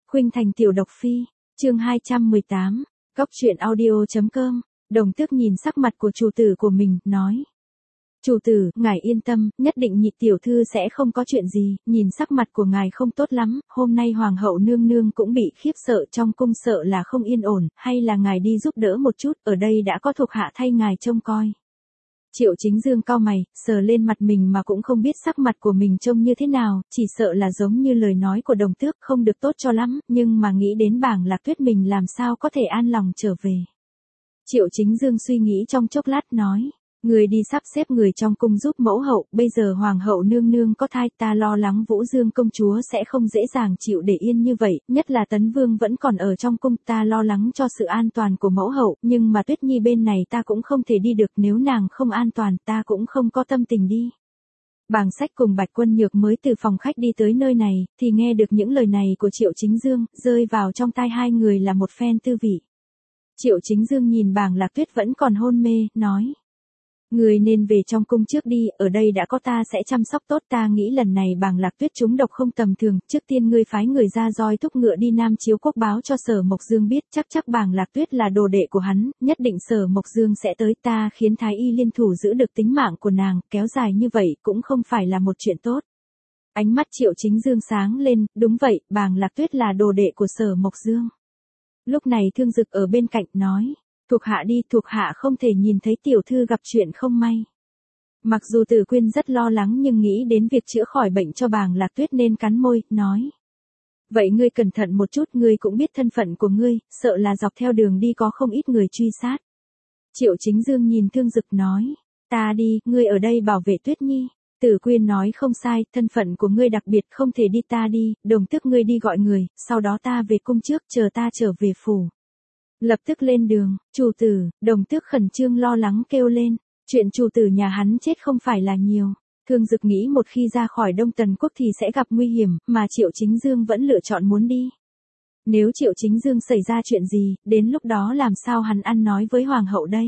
Khuynh Thành tiểu độc phi, chương 218, Cóc truyện audio.com. Đồng Tước nhìn sắc mặt của chủ tử của mình, nói. Chủ tử, ngài yên tâm, nhất định Nhị tiểu thư sẽ không có chuyện gì, nhìn sắc mặt của ngài không tốt lắm, hôm nay hoàng hậu nương nương cũng bị khiếp sợ, trong cung sợ là không yên ổn, hay là ngài đi giúp đỡ một chút, ở đây đã có thuộc hạ thay ngài trông coi. Triệu Chính Dương cau mày, sờ lên mặt mình mà cũng không biết sắc mặt của mình trông như thế nào, chỉ sợ là giống như lời nói của Đồng Tước không được tốt cho lắm, nhưng mà nghĩ đến Bàng Lạc Tuyết mình làm sao có thể an lòng trở về. Triệu Chính Dương suy nghĩ trong chốc lát nói, người đi sắp xếp người trong cung giúp mẫu hậu, bây giờ hoàng hậu nương nương có thai, ta lo lắng Vũ Dương công chúa sẽ không dễ dàng chịu để yên như vậy, nhất là Tấn Vương vẫn còn ở trong cung, ta lo lắng cho sự an toàn của mẫu hậu, nhưng mà Tuyết Nhi bên này ta cũng không thể đi được, nếu nàng không an toàn ta cũng không có tâm tình đi. Bàng Sách cùng Bạch Quân Nhược mới từ phòng khách đi tới nơi này, thì nghe được những lời này của Triệu Chính Dương, rơi vào trong tai hai người là một phen tư vị. Triệu Chính Dương nhìn Bàng Lạc Tuyết vẫn còn hôn mê, nói. Người nên về trong cung trước đi, ở đây đã có ta sẽ chăm sóc tốt, ta nghĩ lần này Bàng Lạc Tuyết trúng độc không tầm thường, trước tiên ngươi phái người ra roi thúc ngựa đi Nam Chiếu Quốc báo cho Sở Mộc Dương biết, chắc Bàng Lạc Tuyết là đồ đệ của hắn, nhất định Sở Mộc Dương sẽ tới, ta khiến Thái Y liên thủ giữ được tính mạng của nàng, kéo dài như vậy cũng không phải là một chuyện tốt. Ánh mắt Triệu Chính Dương sáng lên, đúng vậy, Bàng Lạc Tuyết là đồ đệ của Sở Mộc Dương. Lúc này Thương Dực ở bên cạnh nói. Thuộc hạ đi, thuộc hạ không thể nhìn thấy tiểu thư gặp chuyện không may. Mặc dù Tử Quyên rất lo lắng nhưng nghĩ đến việc chữa khỏi bệnh cho Bàng Lạc Tuyết nên cắn môi, nói. Vậy ngươi cẩn thận một chút, ngươi cũng biết thân phận của ngươi, sợ là dọc theo đường đi có không ít người truy sát. Triệu Chính Dương nhìn Thương Dực nói, ta đi, ngươi ở đây bảo vệ Tuyết Nhi. Tử Quyên nói không sai, thân phận của ngươi đặc biệt không thể đi, ta đi, Đồng Tước ngươi đi gọi người, sau đó ta về cung trước, chờ ta trở về phủ. Lập tức lên đường, chủ tử, Đồng Tước khẩn trương lo lắng kêu lên, chuyện chủ tử nhà hắn chết không phải là nhiều. Thương Dực nghĩ một khi ra khỏi Đông Tần Quốc thì sẽ gặp nguy hiểm, mà Triệu Chính Dương vẫn lựa chọn muốn đi. Nếu Triệu Chính Dương xảy ra chuyện gì, đến lúc đó làm sao hắn ăn nói với hoàng hậu đây?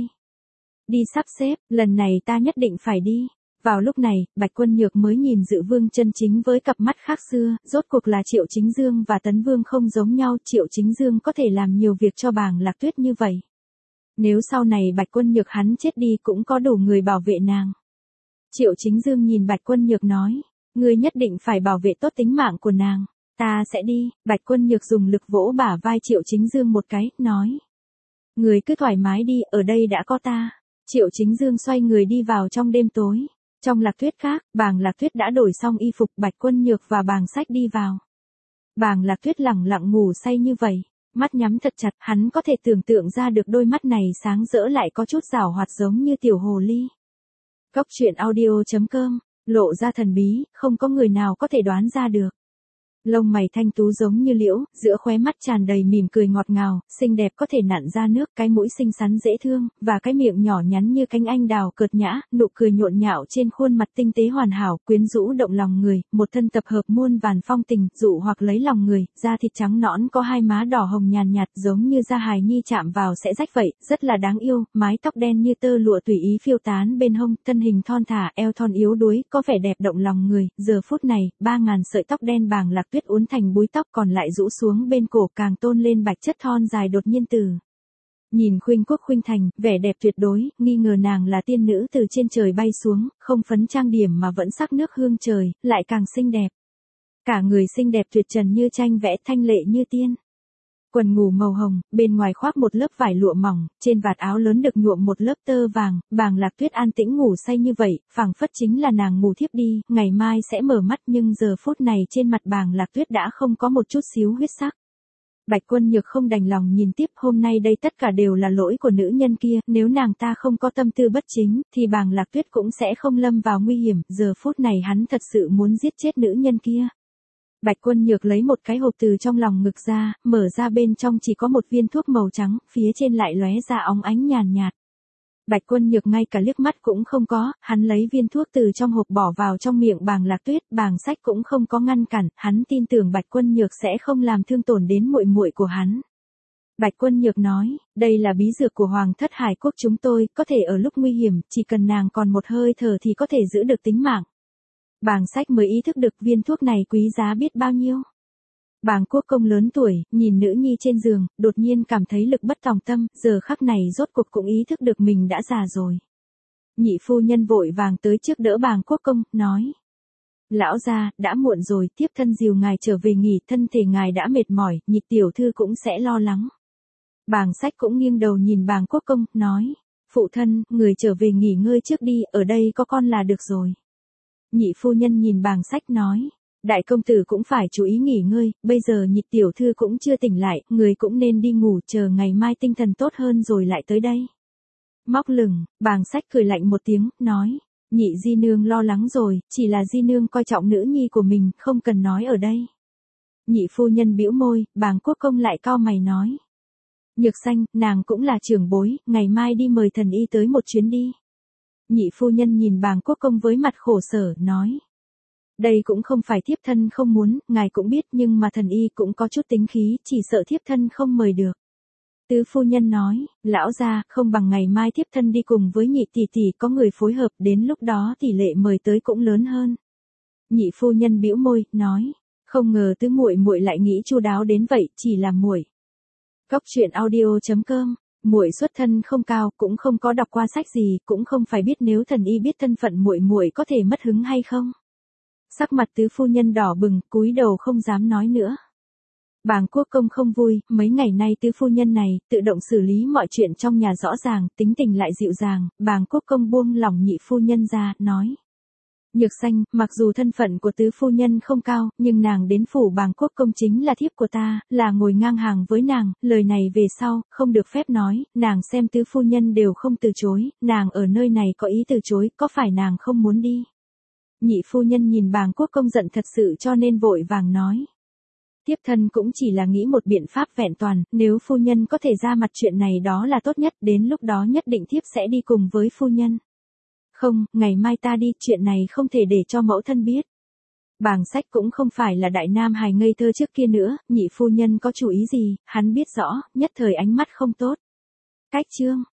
Đi sắp xếp, lần này ta nhất định phải đi. Vào lúc này, Bạch Quân Nhược mới nhìn Dự Vương chân chính với cặp mắt khác xưa, rốt cuộc là Triệu Chính Dương và Tấn Vương không giống nhau, Triệu Chính Dương có thể làm nhiều việc cho Bàng Lạc Tuyết như vậy. Nếu sau này Bạch Quân Nhược hắn chết đi cũng có đủ người bảo vệ nàng. Triệu Chính Dương nhìn Bạch Quân Nhược nói, ngươi nhất định phải bảo vệ tốt tính mạng của nàng, ta sẽ đi. Bạch Quân Nhược dùng lực vỗ bả vai Triệu Chính Dương một cái, nói, ngươi cứ thoải mái đi, ở đây đã có ta. Triệu Chính Dương xoay người đi vào trong đêm tối. Trong Lạc Tuyết khác, Bàng Lạc Tuyết đã đổi xong y phục, Bạch Quân Nhược và Bàng Sách đi vào. Bàng Lạc Tuyết lẳng lặng ngủ say như vậy, mắt nhắm thật chặt, hắn có thể tưởng tượng ra được đôi mắt này sáng rỡ lại có chút giảo hoạt giống như tiểu hồ ly. Cóc truyện audio.com, lộ ra thần bí, không có người nào có thể đoán ra được. Lông mày thanh tú giống như liễu, giữa khóe mắt tràn đầy mỉm cười ngọt ngào, xinh đẹp có thể nặn ra nước, cái mũi xinh xắn dễ thương, và cái miệng nhỏ nhắn như cánh anh đào cợt nhã, nụ cười nhộn nhạo trên khuôn mặt tinh tế hoàn hảo, quyến rũ động lòng người, một thân tập hợp muôn vàn phong tình, dụ hoặc lấy lòng người, da thịt trắng nõn có hai má đỏ hồng nhàn nhạt giống như da hài nhi chạm vào sẽ rách vậy, rất là đáng yêu, mái tóc đen như tơ lụa tùy ý phiêu tán bên hông, thân hình thon thả, eo thon yếu đuối, có vẻ đẹp động lòng người, giờ phút này, 3.000 sợi tóc đen Bàng Lạc Tuyết uốn thành búi tóc còn lại rũ xuống bên cổ càng tôn lên bạch chất thon dài đột nhiên từ. Nhìn Khuynh Quốc Khuynh Thành, vẻ đẹp tuyệt đối, nghi ngờ nàng là tiên nữ từ trên trời bay xuống, không phấn trang điểm mà vẫn sắc nước hương trời, lại càng xinh đẹp. Cả người xinh đẹp tuyệt trần như tranh vẽ, thanh lệ như tiên. Quần ngủ màu hồng, bên ngoài khoác một lớp vải lụa mỏng, trên vạt áo lớn được nhuộm một lớp tơ vàng, Bàng Lạc Tuyết an tĩnh ngủ say như vậy, phảng phất chính là nàng ngủ thiếp đi, ngày mai sẽ mở mắt nhưng giờ phút này trên mặt Bàng Lạc Tuyết đã không có một chút xíu huyết sắc. Bạch Quân Nhược không đành lòng nhìn tiếp, hôm nay đây tất cả đều là lỗi của nữ nhân kia, nếu nàng ta không có tâm tư bất chính, thì Bàng Lạc Tuyết cũng sẽ không lâm vào nguy hiểm, giờ phút này hắn thật sự muốn giết chết nữ nhân kia. Bạch Quân Nhược lấy một cái hộp từ trong lòng ngực ra, mở ra bên trong chỉ có một viên thuốc màu trắng, phía trên lại lóe ra óng ánh nhàn nhạt. Bạch Quân Nhược ngay cả liếc mắt cũng không có, hắn lấy viên thuốc từ trong hộp bỏ vào trong miệng Bàng Lạc Tuyết, Bàng Sách cũng không có ngăn cản, hắn tin tưởng Bạch Quân Nhược sẽ không làm thương tổn đến muội muội của hắn. Bạch Quân Nhược nói, đây là bí dược của Hoàng thất Hải quốc chúng tôi, có thể ở lúc nguy hiểm, chỉ cần nàng còn một hơi thở thì có thể giữ được tính mạng. Bàng Sách mới ý thức được viên thuốc này quý giá biết bao nhiêu. Bàng Quốc Công lớn tuổi, nhìn nữ nhi trên giường, đột nhiên cảm thấy lực bất tòng tâm, giờ khắc này rốt cuộc cũng ý thức được mình đã già rồi. Nhị phu nhân vội vàng tới trước đỡ Bàng Quốc Công, nói. Lão gia, đã muộn rồi, tiếp thân dìu ngài trở về nghỉ, thân thể ngài đã mệt mỏi, nhị tiểu thư cũng sẽ lo lắng. Bàng Sách cũng nghiêng đầu nhìn Bàng Quốc Công, nói. Phụ thân, người trở về nghỉ ngơi trước đi, ở đây có con là được rồi. Nhị phu nhân nhìn Bàng Sách nói. Đại công tử cũng phải chú ý nghỉ ngơi, bây giờ nhị tiểu thư cũng chưa tỉnh lại, người cũng nên đi ngủ, chờ ngày mai tinh thần tốt hơn rồi lại tới đây. Móc lửng, Bàng Sách cười lạnh một tiếng, nói. Nhị di nương lo lắng rồi, chỉ là di nương coi trọng nữ nhi của mình, không cần nói ở đây. Nhị phu nhân bĩu môi, Bàng Quốc Công lại cau mày nói. Nhược Xanh, nàng cũng là trưởng bối, ngày mai đi mời thần y tới một chuyến đi. Nhị phu nhân nhìn Bàng Quốc Công với mặt khổ sở, nói. Đây cũng không phải thiếp thân không muốn, ngài cũng biết, nhưng mà thần y cũng có chút tính khí, chỉ sợ thiếp thân không mời được. Tứ phu nhân nói, lão gia, không bằng ngày mai thiếp thân đi cùng với nhị tỷ tỷ, có người phối hợp, đến lúc đó tỷ lệ mời tới cũng lớn hơn. Nhị phu nhân bĩu môi, nói, không ngờ tứ muội muội lại nghĩ chu đáo đến vậy, chỉ là muội. Cóc truyện audio.com, muội xuất thân không cao, cũng không có đọc qua sách gì, cũng không phải biết nếu thần y biết thân phận muội muội có thể mất hứng hay không. Sắc mặt tứ phu nhân đỏ bừng, cúi đầu không dám nói nữa. Bàng Quốc Công không vui, mấy ngày nay tứ phu nhân này, tự động xử lý mọi chuyện trong nhà rõ ràng, tính tình lại dịu dàng, Bàng Quốc Công buông lỏng nhị phu nhân ra, nói. Nhược Xanh, mặc dù thân phận của tứ phu nhân không cao, nhưng nàng đến phủ Bàng Quốc Công chính là thiếp của ta, là ngồi ngang hàng với nàng, lời này về sau, không được phép nói, nàng xem tứ phu nhân đều không từ chối, nàng ở nơi này có ý từ chối, có phải nàng không muốn đi? Nhị phu nhân nhìn Bàng Quốc Công giận thật sự cho nên vội vàng nói. Thiếp thân cũng chỉ là nghĩ một biện pháp vẹn toàn, nếu phu nhân có thể ra mặt chuyện này đó là tốt nhất, đến lúc đó nhất định thiếp sẽ đi cùng với phu nhân. Không, ngày mai ta đi, chuyện này không thể để cho mẫu thân biết. Bàng Sách cũng không phải là đại nam hài ngây thơ trước kia nữa, nhị phu nhân có chủ ý gì, hắn biết rõ, nhất thời ánh mắt không tốt. Cách chương.